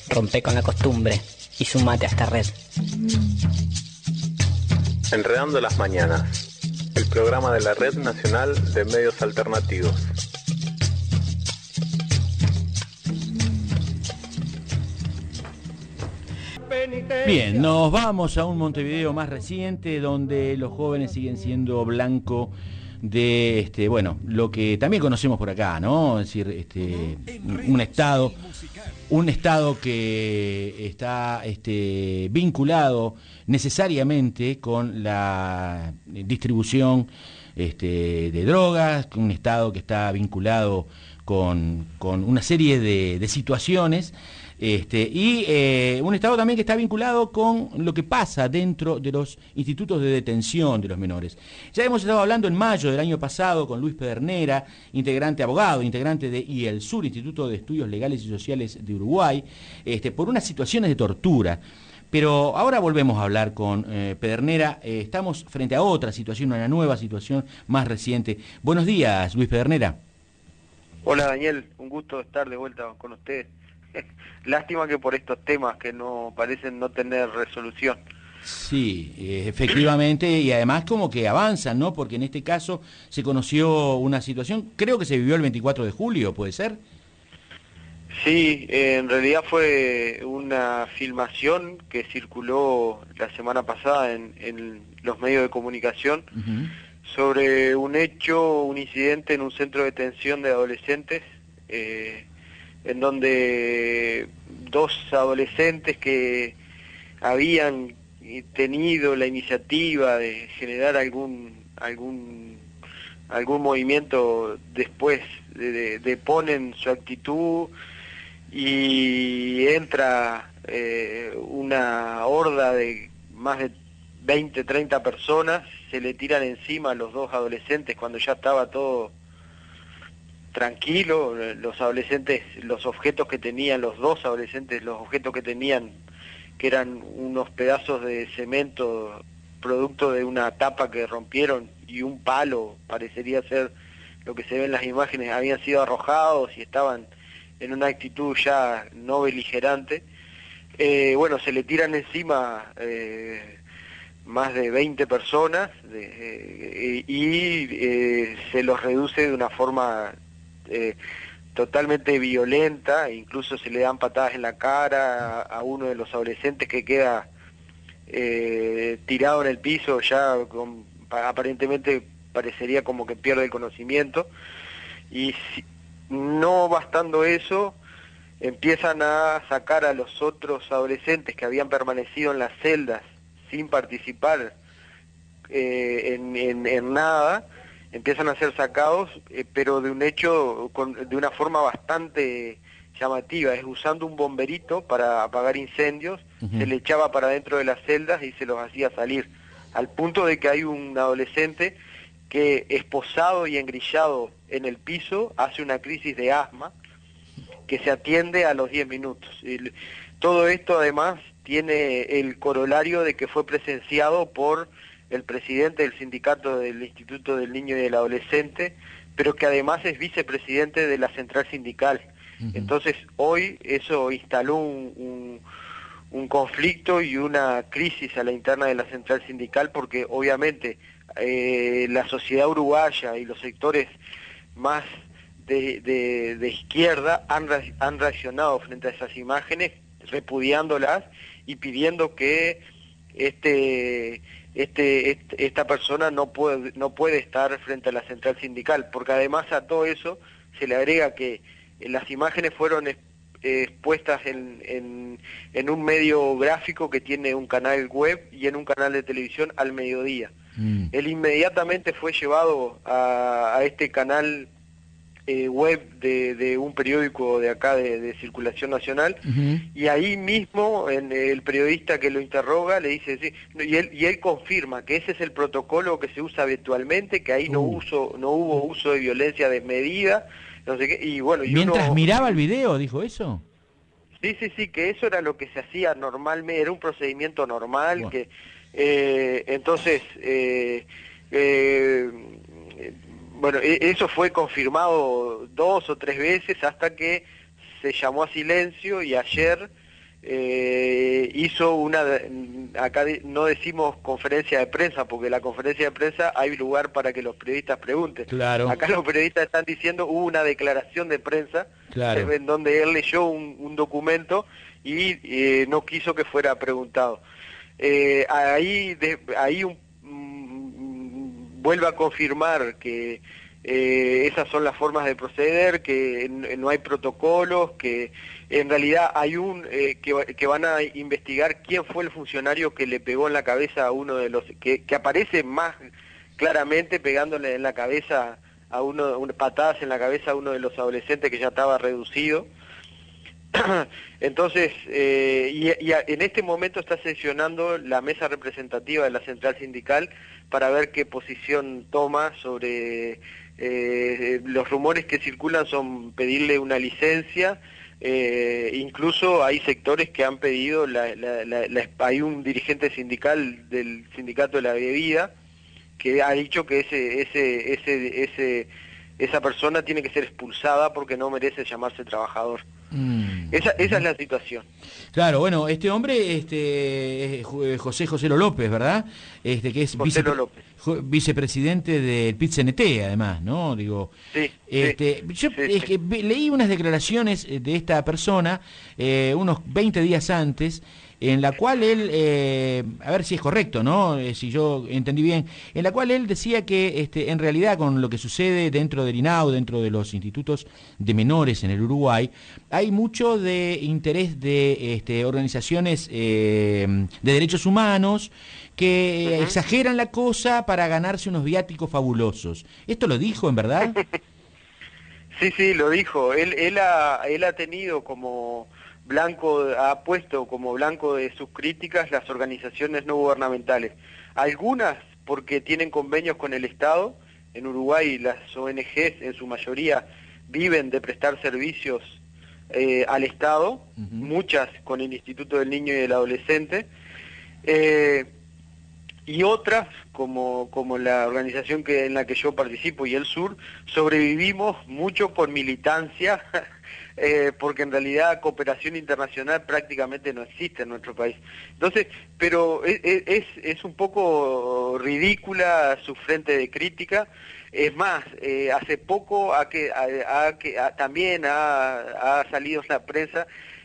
Rompe con la costumbre y sumate a esta red. Enredando las Mañanas, el programa de la Red Nacional de Medios Alternativos. Bien, nos vamos a un Montevideo más reciente donde los jóvenes siguen siendo blanco de lo que también conocemos por acá, ¿no? Es decir, un estado que está vinculado necesariamente con la distribución de drogas, un estado que está vinculado con una serie de situaciones. Un estado también que está vinculado con lo que pasa dentro de los institutos de detención de los menores. Ya hemos estado hablando en mayo del año pasado con Luis Pedernera, abogado, integrante de IELSUR, Instituto de Estudios Legales y Sociales de Uruguay, por unas situaciones de tortura. Pero ahora volvemos a hablar con Pedernera. Estamos frente a otra situación, una nueva situación más reciente. Buenos días, Luis Pedernera. Hola, Daniel, un gusto estar de vuelta con ustedes. Lástima que por estos temas que no parecen no tener resolución. Sí, efectivamente, y además como que avanzan, ¿no? Porque en este caso se conoció una situación, creo que se vivió el 24 de julio, ¿puede ser? Sí, en realidad fue una filmación que circuló la semana pasada en los medios de comunicación sobre un incidente en un centro de detención de adolescentes, en donde dos adolescentes que habían tenido la iniciativa de generar algún movimiento después deponen su actitud y entra una horda de más de 20, 30 personas, se le tiran encima a los dos adolescentes cuando ya estaba todo tranquilo. Los adolescentes, los objetos que tenían, los dos adolescentes, los objetos que tenían, que eran unos pedazos de cemento producto de una tapa que rompieron y un palo, parecería ser lo que se ve en las imágenes, habían sido arrojados y estaban en una actitud ya no beligerante. Se le tiran encima más de 20 personas se los reduce de una forma totalmente violenta, incluso se le dan patadas en la cara a uno de los adolescentes que queda tirado en el piso, ya aparentemente parecería como que pierde el conocimiento, y no bastando eso, empiezan a sacar a los otros adolescentes que habían permanecido en las celdas sin participar en nada. Empiezan a ser sacados, pero de un hecho, de una forma bastante llamativa, es usando un bomberito para apagar incendios, se le echaba para dentro de las celdas y se los hacía salir, al punto de que hay un adolescente que, esposado y engrillado en el piso, hace una crisis de asma que se atiende a los 10 minutos. Todo esto además tiene el corolario de que fue presenciado por el presidente del sindicato del Instituto del Niño y del Adolescente, pero que además es vicepresidente de la central sindical. Entonces hoy eso instaló un conflicto y una crisis a la interna de la central sindical, porque obviamente la sociedad uruguaya y los sectores más de izquierda han reaccionado frente a esas imágenes, repudiándolas y pidiendo que esta persona no puede estar frente a la central sindical, porque además a todo eso se le agrega que las imágenes fueron expuestas en un medio gráfico que tiene un canal web y en un canal de televisión al mediodía. Él inmediatamente fue llevado a este canal web de un periódico de acá de circulación nacional, y ahí mismo el periodista que lo interroga le dice, sí, y él confirma que ese es el protocolo que se usa habitualmente, que ahí no hubo uso de violencia desmedida, no sé qué, y bueno... Mientras miraba el video, ¿dijo eso? Sí, que eso era lo que se hacía normalmente, era un procedimiento normal, bueno. Entonces... Bueno, eso fue confirmado 2 o 3 veces hasta que se llamó a silencio, y ayer hizo acá no decimos conferencia de prensa, porque la conferencia de prensa hay lugar para que los periodistas pregunten. Claro. Acá los periodistas están diciendo, hubo una declaración de prensa, claro, en donde él leyó un documento y no quiso que fuera preguntado. Vuelve a confirmar que esas son las formas de proceder, que no hay protocolos, que en realidad hay que van a investigar quién fue el funcionario que le pegó en la cabeza a uno de los, que aparece más claramente pegándole en la cabeza a patadas en la cabeza a uno de los adolescentes que ya estaba reducido. Entonces, en este momento está sesionando la mesa representativa de la central sindical para ver qué posición toma sobre los rumores que circulan, son pedirle una licencia, incluso hay sectores que han pedido, hay un dirigente sindical del sindicato de la bebida que ha dicho que esa persona tiene que ser expulsada porque no merece llamarse trabajador. Esa es la situación. Claro, bueno, este hombre, es José López, ¿verdad? Que es vicepresidente del PIT-CNT, además, ¿no? Digo, sí, yo leí unas declaraciones de esta persona unos 20 días antes, en la cual él, a ver si es correcto, ¿no? Si yo entendí bien, en la cual él decía que en realidad con lo que sucede dentro del INAU, dentro de los institutos de menores en el Uruguay, hay mucho de interés de organizaciones de derechos humanos que exageran la cosa para ganarse unos viáticos fabulosos. ¿Esto lo dijo en verdad? Sí, lo dijo. Él ha tenido ha puesto como blanco de sus críticas las organizaciones no gubernamentales. Algunas porque tienen convenios con el Estado. En Uruguay las ONGs en su mayoría viven de prestar servicios al Estado, muchas con el Instituto del Niño y del Adolescente, y otras, como la organización en la que yo participo y el Sur, sobrevivimos mucho por militancia, porque en realidad cooperación internacional prácticamente no existe en nuestro país. Entonces, pero es un poco ridícula su frente de crítica. Es más, hace poco también ha salido en la prensa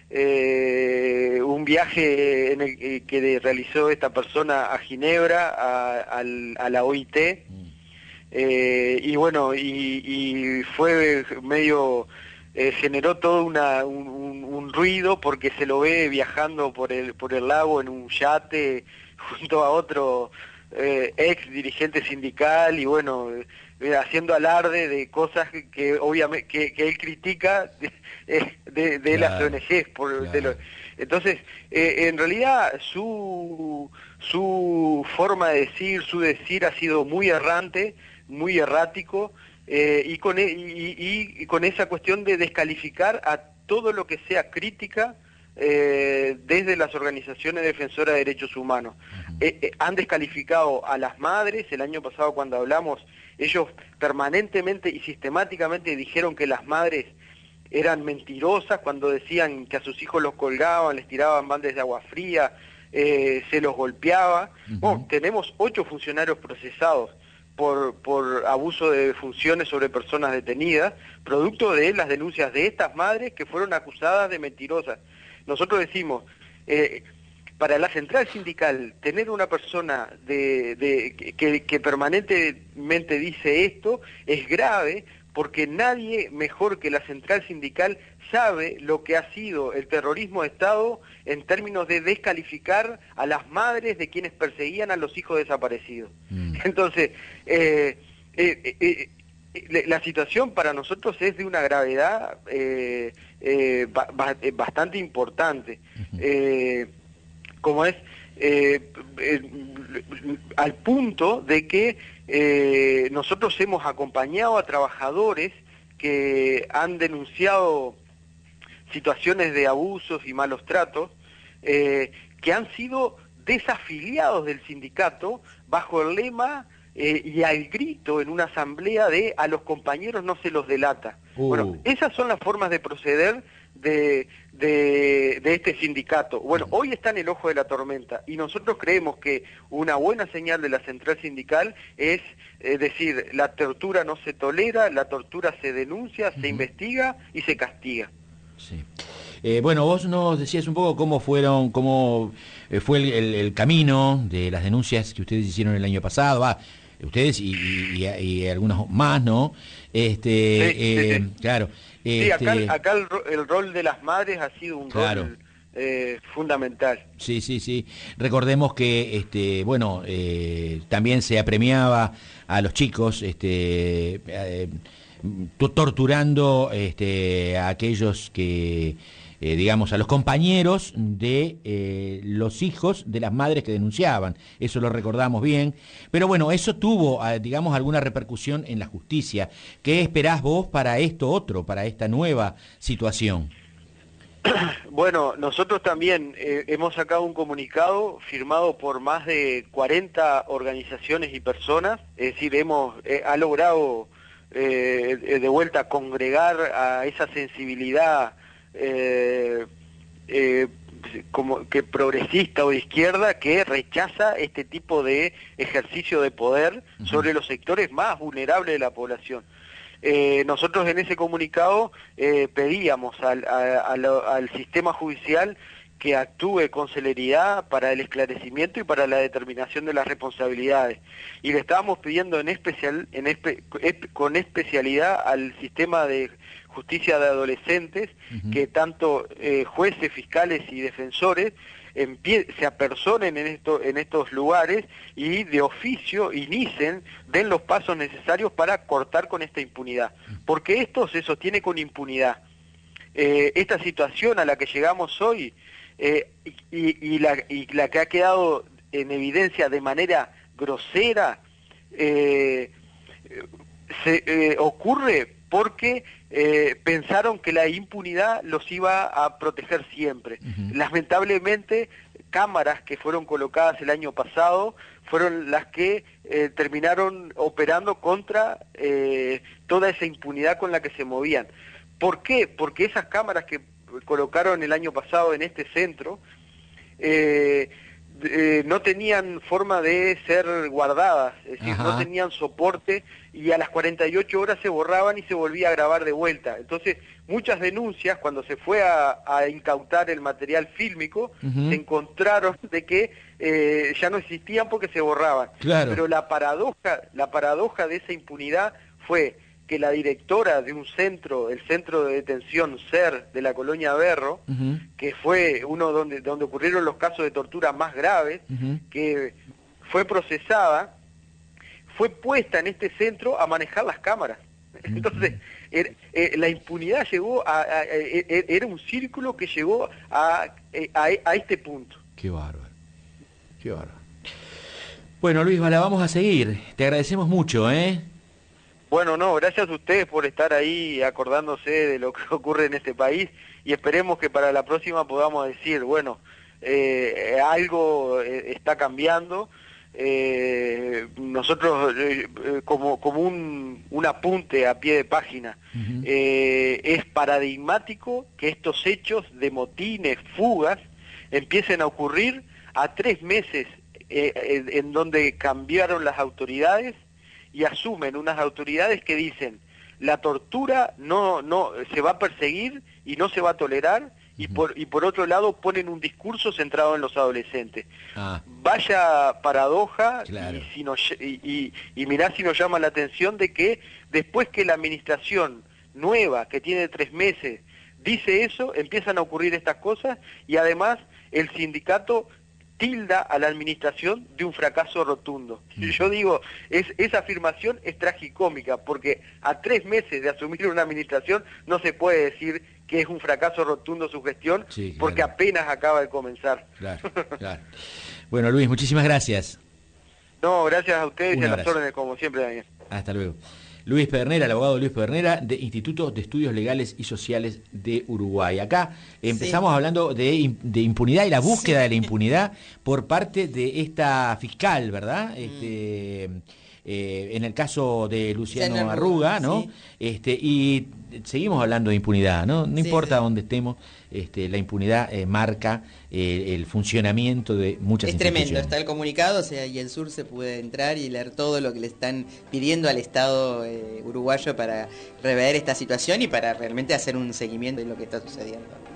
un viaje que realizó esta persona a Ginebra, a la OIT, y bueno, y fue medio... generó todo un ruido porque se lo ve viajando por el lago en un yate junto a otro ex dirigente sindical y bueno, haciendo alarde de cosas que obviamente que él critica de las ONGs. Entonces, en realidad su forma de decir, su decir ha sido muy errante, muy errático, y con esa cuestión de descalificar a todo lo que sea crítica desde las organizaciones defensoras de derechos humanos. Han descalificado a las madres. El año pasado cuando hablamos, ellos permanentemente y sistemáticamente dijeron que las madres eran mentirosas cuando decían que a sus hijos los colgaban, les tiraban baldes de agua fría, se los golpeaba. Bueno, tenemos 8 funcionarios procesados por abuso de funciones sobre personas detenidas, producto de las denuncias de estas madres que fueron acusadas de mentirosas. Nosotros decimos, para la central sindical, tener una persona que permanentemente dice esto es grave, porque nadie mejor que la central sindical sabe lo que ha sido el terrorismo de Estado en términos de descalificar a las madres de quienes perseguían a los hijos desaparecidos. Entonces, la situación para nosotros es de una gravedad bastante importante, como es al punto de que nosotros hemos acompañado a trabajadores que han denunciado situaciones de abusos y malos tratos, que han sido desafiliados del sindicato bajo el lema y al grito en una asamblea de a los compañeros no se los delata. Bueno, esas son las formas de proceder de de este sindicato. Bueno, hoy está en el ojo de la tormenta y nosotros creemos que una buena señal de la central sindical es decir, la tortura no se tolera, la tortura se denuncia, se investiga y se castiga. Sí. Bueno, vos nos decías un poco cómo fue el camino de las denuncias que ustedes hicieron el año pasado, ustedes y algunos más, ¿no? Sí. Claro. Sí, acá el rol de las madres ha sido un rol fundamental. Sí. Recordemos que, también se apremiaba a los chicos, torturando a aquellos que, digamos, a los compañeros de los hijos de las madres que denunciaban. Eso lo recordamos bien. Pero bueno, eso tuvo, digamos, alguna repercusión en la justicia. ¿Qué esperás vos para para esta nueva situación? Bueno, nosotros también hemos sacado un comunicado firmado por más de 40 organizaciones y personas, es decir, ha logrado de vuelta congregar a esa sensibilidad como que progresista o de izquierda que rechaza este tipo de ejercicio de poder sobre los sectores más vulnerables de la población. Nosotros en ese comunicado pedíamos al sistema judicial que actúe con celeridad para el esclarecimiento y para la determinación de las responsabilidades. Y le estábamos pidiendo con especialidad al sistema de justicia de adolescentes, que tanto jueces, fiscales y defensores se apersonen en estos lugares y de oficio den los pasos necesarios para cortar con esta impunidad. Porque esto se sostiene con impunidad. Esta situación a la que llegamos hoy y la que ha quedado en evidencia de manera grosera ocurre porque pensaron que la impunidad los iba a proteger siempre. Lamentablemente, cámaras que fueron colocadas el año pasado fueron las que terminaron operando contra toda esa impunidad con la que se movían. ¿Por qué? Porque esas cámaras que colocaron el año pasado en este centro no tenían forma de ser guardadas, es decir, no tenían soporte y a las 48 horas se borraban y se volvía a grabar de vuelta. Entonces, muchas denuncias, cuando se fue a incautar el material fílmico, se encontraron de que ya no existían porque se borraban. Claro. Pero la paradoja de esa impunidad fue que la directora de un centro, el centro de detención SER de la colonia Berro, que fue uno donde ocurrieron los casos de tortura más graves, que fue procesada, fue puesta en este centro a manejar las cámaras. Entonces, la impunidad llegó era un círculo que llegó a este punto. Qué bárbaro, qué bárbaro. Bueno, Luis, la vamos a seguir. Te agradecemos mucho, Bueno, no, gracias a ustedes por estar ahí acordándose de lo que ocurre en este país y esperemos que para la próxima podamos decir, bueno, algo está cambiando. Nosotros, como un apunte a pie de página, es paradigmático que estos hechos de motines, fugas, empiecen a ocurrir a 3 meses en donde cambiaron las autoridades y asumen unas autoridades que dicen la tortura no se va a perseguir y no se va a tolerar y por otro lado ponen un discurso centrado en los adolescentes. Vaya paradoja. Claro. Y mirá si nos llama la atención de que después que la administración nueva que tiene 3 meses dice eso, empiezan a ocurrir estas cosas y además el sindicato tilda a la administración de un fracaso rotundo. Yo digo, esa afirmación es tragicómica, porque a 3 meses de asumir una administración no se puede decir que es un fracaso rotundo su gestión, porque apenas acaba de comenzar. Claro. Bueno, Luis, muchísimas gracias. No, gracias a ustedes y a las órdenes, como siempre, Daniel. Hasta luego. Luis Pedernera, el abogado Luis Pedernera, de Instituto de Estudios Legales y Sociales de Uruguay. Acá empezamos hablando de impunidad y la búsqueda de la impunidad por parte de esta fiscal, ¿verdad? en el caso de Luciano Arruga, ¿no? Sí. Y seguimos hablando de impunidad, ¿no? No Sí, importa sí. dónde estemos, la impunidad marca el funcionamiento de muchas Es tremendo, instituciones. está el comunicado, o sea, y el sur se puede entrar y leer todo lo que le están pidiendo al Estado uruguayo para rever esta situación y para realmente hacer un seguimiento de lo que está sucediendo.